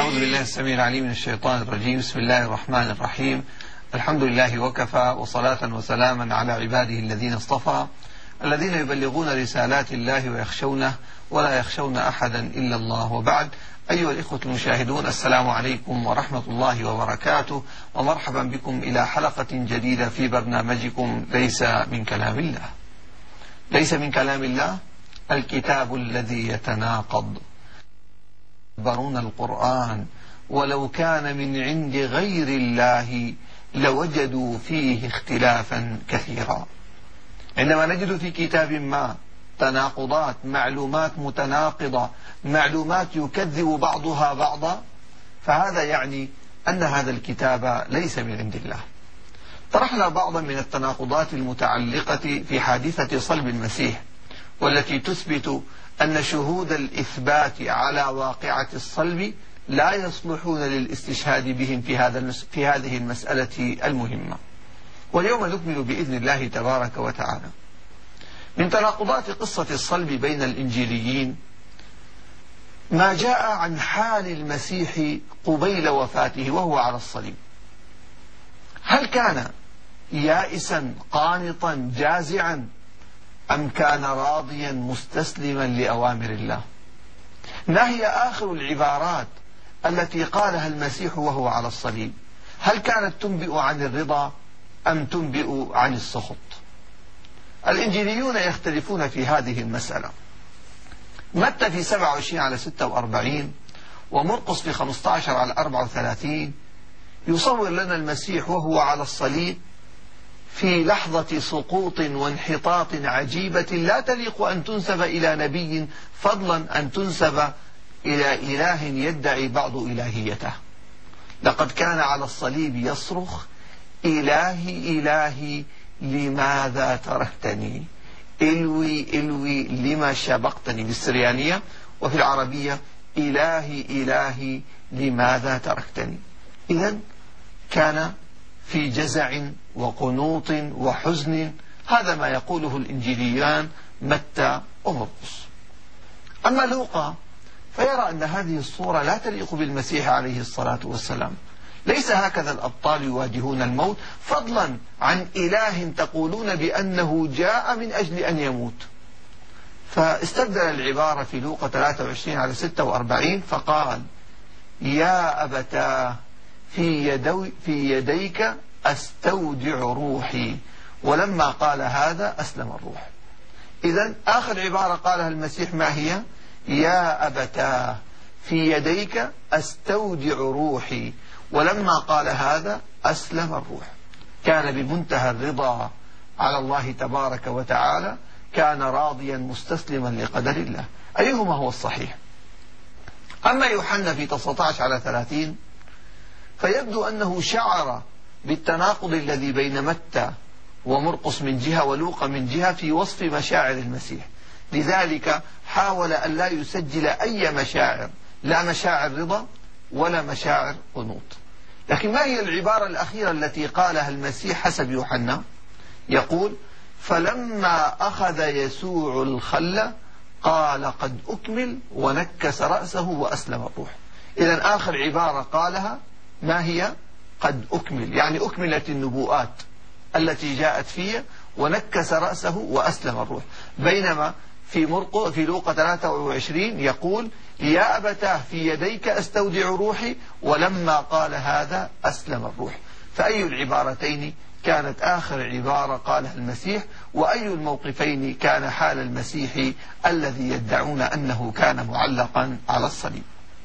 أعوذ بالله السميع العليم من الشيطان الرجيم. بسم الله الرحمن الرحيم. الحمد لله وكفى، وصلاة وسلاما على عباده الذين اصطفى، الذين يبلغون رسالات الله ويخشونه ولا يخشون أحدا إلا الله. وبعد، أيها الإخوة المشاهدون، السلام عليكم ورحمة الله وبركاته، ومرحبا بكم إلى حلقة جديدة في برنامجكم ليس من كلام الله. ليس من كلام الله الكتاب الذي يتناقض، يدبرون القرآن ولو كان من عند غير الله لوجدوا فيه اختلافا كثيرا. عندما نجد في كتاب ما تناقضات، معلومات متناقضة، معلومات يكذب بعضها بعضا، فهذا يعني أن هذا الكتاب ليس من عند الله. طرحنا بعضا من التناقضات المتعلقة في حادثة صلب المسيح، والتي تثبت أن شهود الإثبات على واقعة الصلب لا يصلحون للاستشهاد بهم في هذه المسألة المهمة. واليوم نكمل بإذن الله تبارك وتعالى. من تناقضات قصة الصلب بين الإنجيليين ما جاء عن حال المسيح قبيل وفاته وهو على الصليب. هل كان يائسا قانطا جازعا، أم كان راضيا مستسلما لأوامر الله؟ ما هي آخر العبارات التي قالها المسيح وهو على الصليب؟ هل كانت تنبئ عن الرضا أم تنبئ عن السخط؟ الإنجيليون يختلفون في هذه المسألة. متى في 27/46 ومرقس في 15/34 يصور لنا المسيح وهو على الصليب في لحظة سقوط وانحطاط عجيبة لا تليق أن تنسب إلى نبي، فضلا أن تنسب إلى إله يدعي بعض إلهيته. لقد كان على الصليب يصرخ: إلهي إلهي لماذا تركتني، إلوي إلوي لما شبقتني بالسريانية، وفي العربية إلهي إلهي لماذا تركتني. إذن كان في جزع وقنوط وحزن، هذا ما يقوله الإنجيليان متى ومرقس. أما لوقا فيرى أن هذه الصورة لا تليق بالمسيح عليه الصلاة والسلام. ليس هكذا الأبطال يواجهون الموت، فضلا عن إله تقولون بأنه جاء من أجل أن يموت. فاستبدل العبارة في لوقا 23/46 فقال: يا أبتاه في يديك أستودع روحي. ولما قال هذا أسلم الروح. إذن آخر عبارة قالها المسيح ما هي؟ يا أبتاه في يديك أستودع روحي. ولما قال هذا أسلم الروح. كان بمنتهى الرضا على الله تبارك وتعالى، كان راضيا مستسلما لقدر الله. أيهما هو الصحيح؟ أما يوحنا في 19/30 فيبدو أنه شعر بالتناقض الذي بين متى ومرقس من جهة ولوقا من جهة في وصف مشاعر المسيح، لذلك حاول أن لا يسجل أي مشاعر، لا مشاعر رضا ولا مشاعر قنوط. لكن ما هي العبارة الأخيرة التي قالها المسيح حسب يوحنا؟ يقول: فلما أخذ يسوع الخل قال قد أكمل، ونكس رأسه وأسلم الروح. إذن آخر عبارة قالها ما هي؟ قد أكمل، يعني أكملت النبوءات التي جاءت فيه، ونكس رأسه وأسلم الروح. بينما في لوقا 23 يقول: يا أبتاه في يديك أستودع روحي، ولما قال هذا أسلم الروح. فأي العبارتين كانت آخر عبارة قالها المسيح، وأي الموقفين كان حال المسيح الذي يدعون أنه كان معلقا على الصليب؟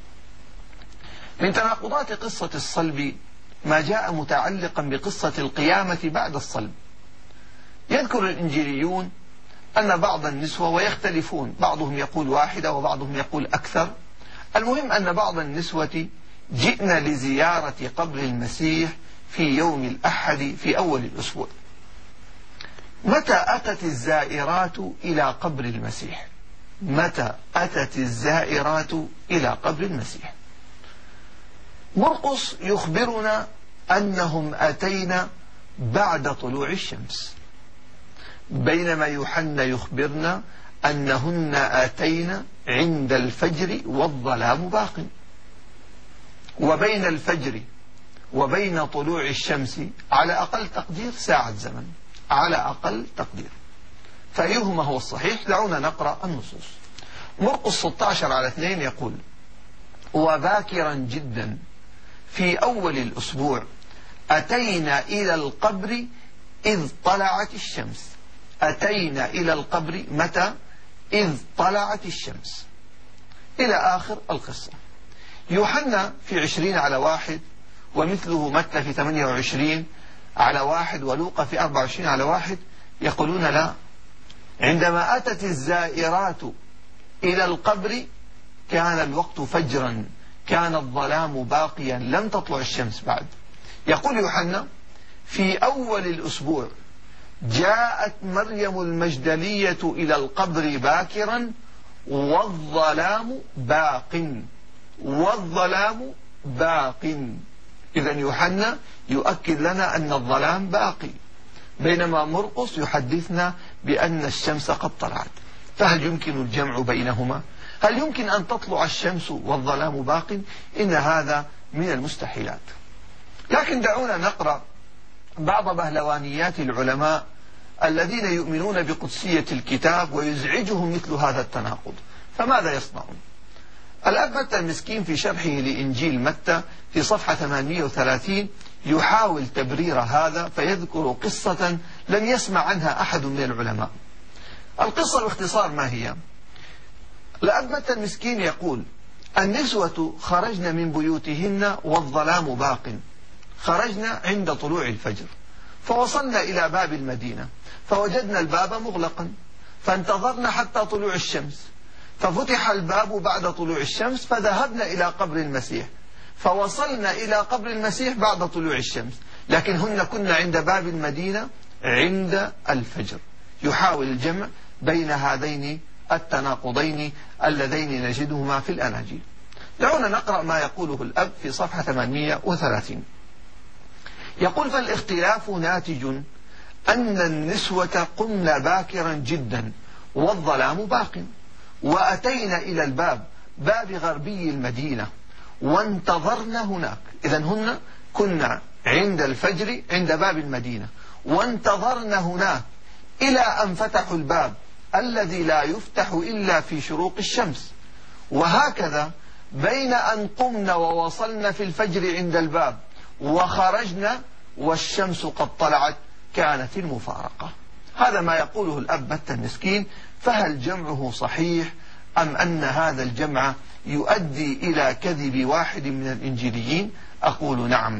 من تناقضات قصة الصلب ما جاء متعلقا بقصة القيامة بعد الصلب. يذكر الإنجيليون أن بعض النسوة، ويختلفون، بعضهم يقول واحدة وبعضهم يقول أكثر، المهم أن بعض النسوة جئن لزيارة قبر المسيح في يوم الأحد في أول الأسبوع. متى أتت الزائرات إلى قبر المسيح؟ متى أتت الزائرات إلى قبر المسيح؟ مرقس يخبرنا أنهم أتينا بعد طلوع الشمس، بينما يوحنا يخبرنا أنهن أتينا عند الفجر والظلام باق. وبين الفجر وبين طلوع الشمس على أقل تقدير ساعة زمن، على أقل تقدير. فأيهما هو الصحيح؟ دعونا نقرأ النصوص. مرقس 16:2 يقول: وباكرا جدا في أول الأسبوع أتينا إلى القبر إذ طلعت الشمس. أتينا إلى القبر متى؟ إذ طلعت الشمس، إلى آخر القصة. يوحنا في 20:1، ومثله متى في 28:1، ولوقا في 24:1 يقولون لا، عندما أتت الزائرات إلى القبر كان الوقت فجرا، كان الظلام باقيا، لم تطلع الشمس بعد. يقول يوحنا: في أول الأسبوع جاءت مريم المجدلية إلى القبر باكرا والظلام باق، والظلام باق. إذن يوحنا يؤكد لنا أن الظلام باقي، بينما مرقس يحدثنا بأن الشمس قد طلعت. فهل يمكن الجمع بينهما؟ هل يمكن أن تطلع الشمس والظلام باق؟ إن هذا من المستحيلات. لكن دعونا نقرأ بعض بهلوانيات العلماء الذين يؤمنون بقدسية الكتاب ويزعجهم مثل هذا التناقض. فماذا يصنعون؟ الأب متى المسكين في شرحه لإنجيل متى في صفحة 830 يحاول تبرير هذا، فيذكر قصة لم يسمع عنها أحد من العلماء. القصة باختصار ما هي؟ الأب متى المسكين يقول: النسوة خرجن من بيوتهن والظلام باق، خرجنا عند طلوع الفجر، فوصلنا إلى باب المدينة فوجدنا الباب مغلقا، فانتظرنا حتى طلوع الشمس، ففتح الباب بعد طلوع الشمس، فذهبنا إلى قبر المسيح، فوصلنا إلى قبر المسيح بعد طلوع الشمس، لكن هن كنا عند باب المدينة عند الفجر. يحاول الجمع بين هذين التناقضين اللذين نجدهما في الأناجيل. دعونا نقرأ ما يقوله الأب في صفحة 830. يقول: فالاختلاف ناتج أن النسوة قمن باكرا جدا والظلام باق، وأتينا إلى باب غربي المدينة وانتظرنا هناك. إذن هن كنا عند الفجر عند باب المدينة، وانتظرنا هناك إلى أن فتحوا الباب الذي لا يفتح إلا في شروق الشمس. وهكذا بين أن قمنا ووصلنا في الفجر عند الباب وخرجنا والشمس قد طلعت كانت المفارقة. هذا ما يقوله الأب متى المسكين. فهل جمعه صحيح أم أن هذا الجمع يؤدي إلى كذب واحد من الإنجيليين؟ أقول نعم.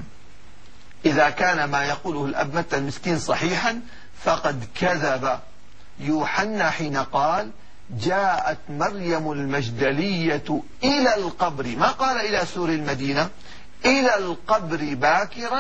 إذا كان ما يقوله الأب متى المسكين صحيحا فقد كذب يوحنا حين قال: جاءت مريم المجدلية إلى القبر، ما قال إلى سور المدينة، إلى القبر باكرا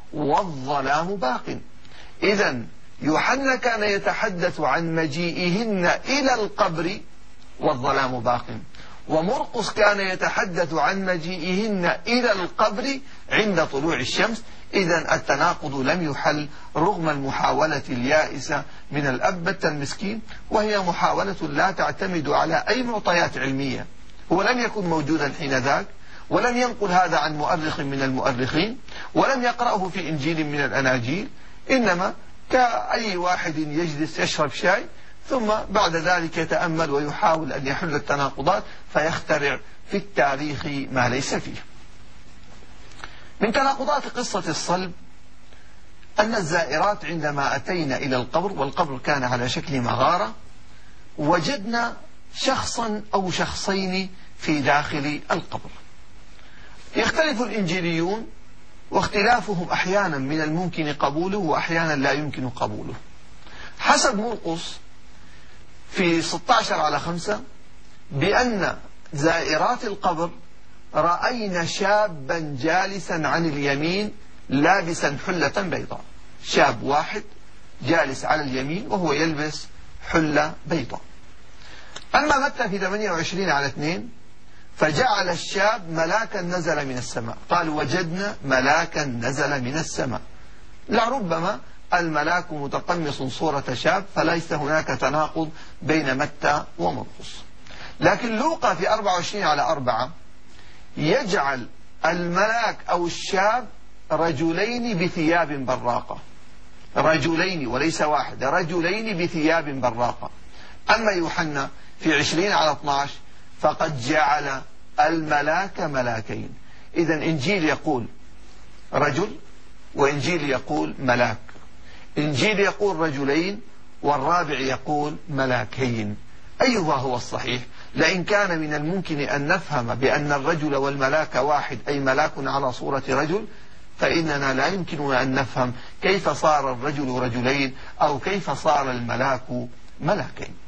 والظلام باق. إذن يوحنا كان يتحدث عن مجيئهن إلى القبر والظلام باق، ومرقس كان يتحدث عن مجيئهن إلى القبر عند طلوع الشمس. إذن التناقض لم يحل رغم المحاولة اليائسة من الأب متى المسكين، وهي محاولة لا تعتمد على أي معطيات علمية. هو لم يكن موجودا حين ذاك، ولم ينقل هذا عن مؤرخ من المؤرخين، ولم يقرأه في إنجيل من الأناجيل، إنما كأي واحد يجلس يشرب شاي ثم بعد ذلك يتأمل ويحاول أن يحل التناقضات فيخترع في التاريخ ما ليس فيه. من تناقضات قصة الصلب أن الزائرات عندما أتينا إلى القبر، والقبر كان على شكل مغارة، وجدنا شخصا أو شخصين في داخل القبر. يختلف الإنجيليون، واختلافهم أحيانا من الممكن قبوله وأحيانا لا يمكن قبوله. حسب مرقس في 16:5 بأن زائرات القبر رأينا شابا جالسا عن اليمين لابسا حلة بيضاء. شاب واحد جالس على اليمين وهو يلبس حلة بيضاء. أما متى في 28:2 فجعل الشاب ملاكا نزل من السماء، قال: وجدنا ملاكا نزل من السماء. لربما الملاك متقمص صورة شاب، فليس هناك تناقض بين متى ومرقس. لكن لوقا في 24:4 يجعل الملاك أو الشاب رجلين بثياب براقة، رجلين وليس واحد، رجلين بثياب براقة. أما يوحنا في 20/12 فقد جعل الملاك ملاكين. إذا إنجيل يقول رجل وإنجيل يقول ملاك، إنجيل يقول رجلين والرابع يقول ملاكين. أيها هو الصحيح؟ لئن كان من الممكن أن نفهم بأن الرجل والملاك واحد أي ملاك على صورة رجل، فإننا لا يمكننا أن نفهم كيف صار الرجل رجلين أو كيف صار الملاك ملاكين.